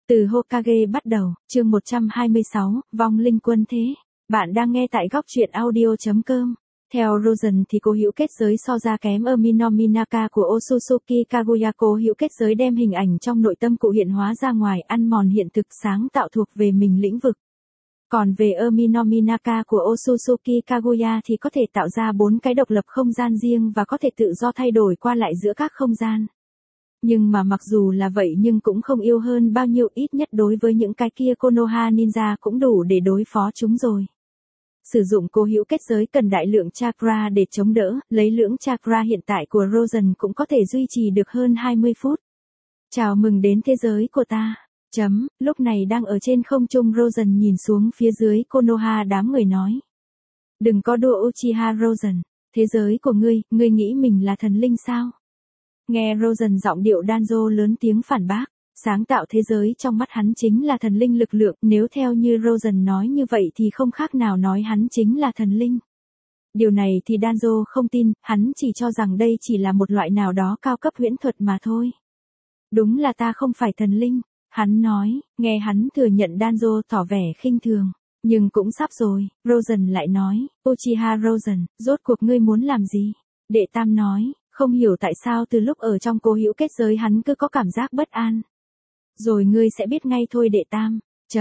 Từ Hokage bắt đầu, chương 126, vong linh quân thế. Bạn đang nghe tại góc truyện audio.com. Theo Rosen thì cố hữu kết giới so ra kém Emi no Minaka của Otsutsuki Kaguya. Cố hữu kết giới đem hình ảnh trong nội tâm cụ hiện hóa ra ngoài, ăn mòn hiện thực, sáng tạo thuộc về mình lĩnh vực. Còn về Emi no Minaka của Otsutsuki Kaguya thì có thể tạo ra 4 cái độc lập không gian riêng và có thể tự do thay đổi qua lại giữa các không gian. Nhưng mà mặc dù là vậy nhưng cũng không yêu hơn bao nhiêu, ít nhất đối với những cái kia Konoha Ninja cũng đủ để đối phó chúng rồi. Sử dụng cố hữu kết giới cần đại lượng chakra để chống đỡ, lấy lượng chakra hiện tại của Rosen cũng có thể duy trì được hơn 20 phút. Chào mừng đến thế giới của ta. Lúc này đang ở trên không trung, Rosen nhìn xuống phía dưới Konoha, đám người nói. Đừng có đùa Uchiha Rosen, thế giới của ngươi nghĩ mình là thần linh sao? Nghe Rosen giọng điệu Danzo lớn tiếng phản bác, sáng tạo thế giới trong mắt hắn chính là thần linh lực lượng, nếu theo như Rosen nói như vậy thì không khác nào nói hắn chính là thần linh. Điều này thì Danzo không tin, hắn chỉ cho rằng đây chỉ là một loại nào đó cao cấp huyễn thuật mà thôi. Đúng là ta không phải thần linh, hắn nói, nghe hắn thừa nhận Danzo tỏ vẻ khinh thường, nhưng cũng sắp rồi. Rosen lại nói, Uchiha Rosen, rốt cuộc ngươi muốn làm gì? Đệ Tam nói, không hiểu tại sao từ lúc ở trong cố hữu kết giới hắn cứ có cảm giác bất an. Rồi ngươi sẽ biết ngay thôi đệ Tam.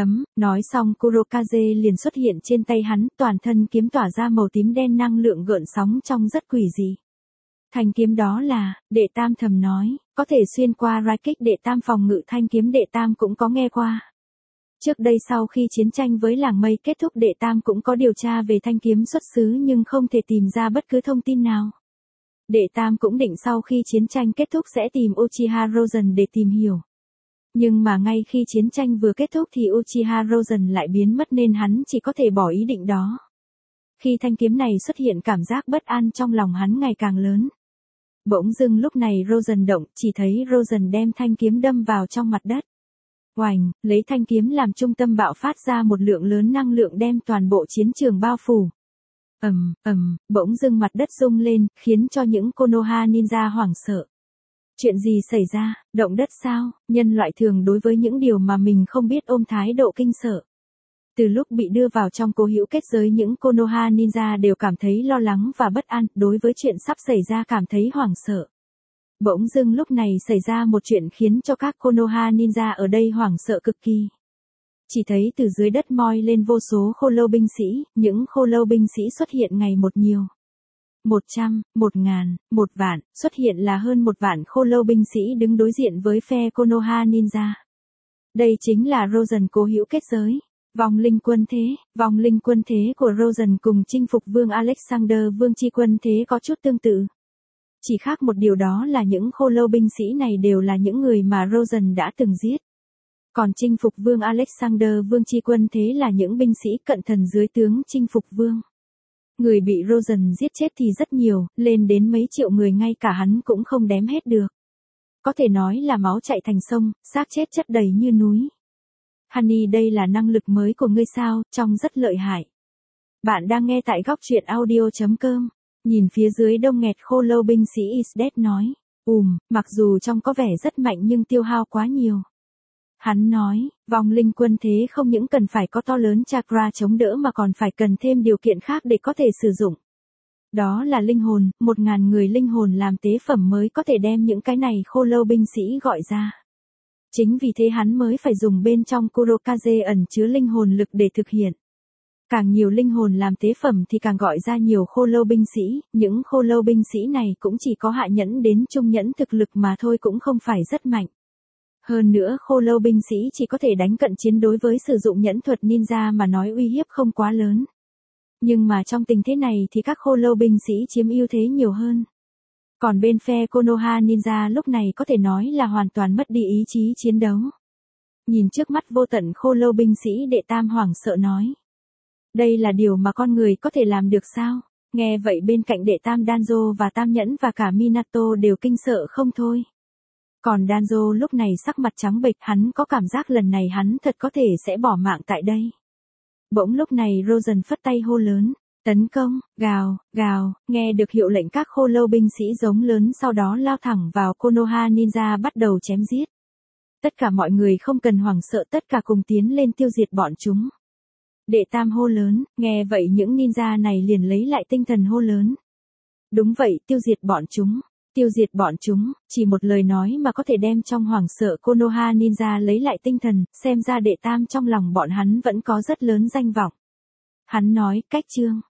Nói xong Kurokaze liền xuất hiện trên tay hắn, toàn thân kiếm tỏa ra màu tím đen năng lượng gợn sóng trông rất quỷ dị. Thanh kiếm đó là, đệ Tam thầm nói, có thể xuyên qua rai kích. Đệ Tam phòng ngự thanh kiếm đệ Tam cũng có nghe qua. Trước đây sau khi chiến tranh với làng mây kết thúc, đệ Tam cũng có điều tra về thanh kiếm xuất xứ nhưng không thể tìm ra bất cứ thông tin nào. Đệ Tam cũng định sau khi chiến tranh kết thúc sẽ tìm Uchiha Rosen để tìm hiểu. Nhưng mà ngay khi chiến tranh vừa kết thúc thì Uchiha Rosen lại biến mất nên hắn chỉ có thể bỏ ý định đó. Khi thanh kiếm này xuất hiện, cảm giác bất an trong lòng hắn ngày càng lớn. Bỗng dưng lúc này Rosen động, chỉ thấy Rosen đem thanh kiếm đâm vào trong mặt đất. Oành, lấy thanh kiếm làm trung tâm bạo phát ra một lượng lớn năng lượng đem toàn bộ chiến trường bao phủ. Bỗng dưng mặt đất rung lên, khiến cho những Konoha Ninja hoảng sợ. Chuyện gì xảy ra, động đất sao? Nhân loại thường đối với những điều mà mình không biết ôm thái độ kinh sợ. Từ lúc bị đưa vào trong cố hữu kết giới, những Konoha Ninja đều cảm thấy lo lắng và bất an, đối với chuyện sắp xảy ra cảm thấy hoảng sợ. Bỗng dưng lúc này xảy ra một chuyện khiến cho các Konoha Ninja ở đây hoảng sợ cực kỳ. Chỉ thấy từ dưới đất moi lên vô số khô lâu binh sĩ, những khô lâu binh sĩ xuất hiện ngày một nhiều. 100, 1000, 1 vạn, xuất hiện là hơn 1 vạn khô lâu binh sĩ đứng đối diện với phe Konoha Ninja. Đây chính là Rosen cố hữu kết giới. Vong linh quân thế của Rosen cùng chinh phục vương Alexander vương chi quân thế có chút tương tự. Chỉ khác một điều đó là những khô lâu binh sĩ này đều là những người mà Rosen đã từng giết. Còn chinh phục vương Alexander vương chi quân thế là những binh sĩ cận thần dưới tướng chinh phục vương. Người bị Rosen giết chết thì rất nhiều, lên đến mấy triệu người, ngay cả hắn cũng không đếm hết được. Có thể nói là máu chảy thành sông, xác chết chất đầy như núi. Honey, đây là năng lực mới của ngươi sao, trông rất lợi hại. Bạn đang nghe tại góc truyện audio.com. Nhìn phía dưới đông nghẹt khô lâu binh sĩ Isdet nói. Mặc dù trông có vẻ rất mạnh nhưng tiêu hao quá nhiều. Hắn nói, vong linh quân thế không những cần phải có to lớn chakra chống đỡ mà còn phải cần thêm điều kiện khác để có thể sử dụng. Đó là linh hồn, 1000 người linh hồn làm tế phẩm mới có thể đem những cái này khô lâu binh sĩ gọi ra. Chính vì thế hắn mới phải dùng bên trong Kurokaze ẩn chứa linh hồn lực để thực hiện. Càng nhiều linh hồn làm tế phẩm thì càng gọi ra nhiều khô lâu binh sĩ, những khô lâu binh sĩ này cũng chỉ có hạ nhẫn đến trung nhẫn thực lực mà thôi, cũng không phải rất mạnh. Hơn nữa khô lâu binh sĩ chỉ có thể đánh cận chiến, đối với sử dụng nhẫn thuật ninja mà nói uy hiếp không quá lớn. Nhưng mà trong tình thế này thì các khô lâu binh sĩ chiếm ưu thế nhiều hơn. Còn bên phe Konoha Ninja lúc này có thể nói là hoàn toàn mất đi ý chí chiến đấu. Nhìn trước mắt vô tận khô lâu binh sĩ, đệ Tam hoảng sợ nói. Đây là điều mà con người có thể làm được sao? Nghe vậy bên cạnh đệ Tam Danzo và Tam Nhẫn và cả Minato đều kinh sợ không thôi. Còn Danzo lúc này sắc mặt trắng bệch, hắn có cảm giác lần này hắn thật có thể sẽ bỏ mạng tại đây. Bỗng lúc này Rosen phất tay hô lớn. Tấn công, gào, nghe được hiệu lệnh các khô lâu binh sĩ giống lớn, sau đó lao thẳng vào Konoha Ninja bắt đầu chém giết. Tất cả mọi người không cần hoảng sợ, tất cả cùng tiến lên tiêu diệt bọn chúng. Đệ Tam hô lớn, nghe vậy những ninja này liền lấy lại tinh thần hô lớn. Đúng vậy, tiêu diệt bọn chúng. Tiêu diệt bọn chúng, chỉ một lời nói mà có thể đem trong hoảng sợ Konoha ninja lấy lại tinh thần, xem ra Đệ Tam trong lòng bọn hắn vẫn có rất lớn danh vọng. Hắn nói, cách chương.